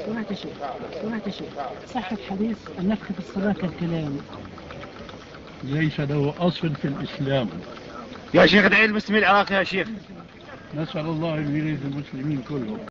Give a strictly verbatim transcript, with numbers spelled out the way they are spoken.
سمعت شيء سمعت شيء صحة حديث النفخ في الصلاة كالكلام ليس له أصل في الإسلام. يا شيخ ادعي المسلمين العراق يا شيخ. نسأل الله أن يريد المسلمين كلهم.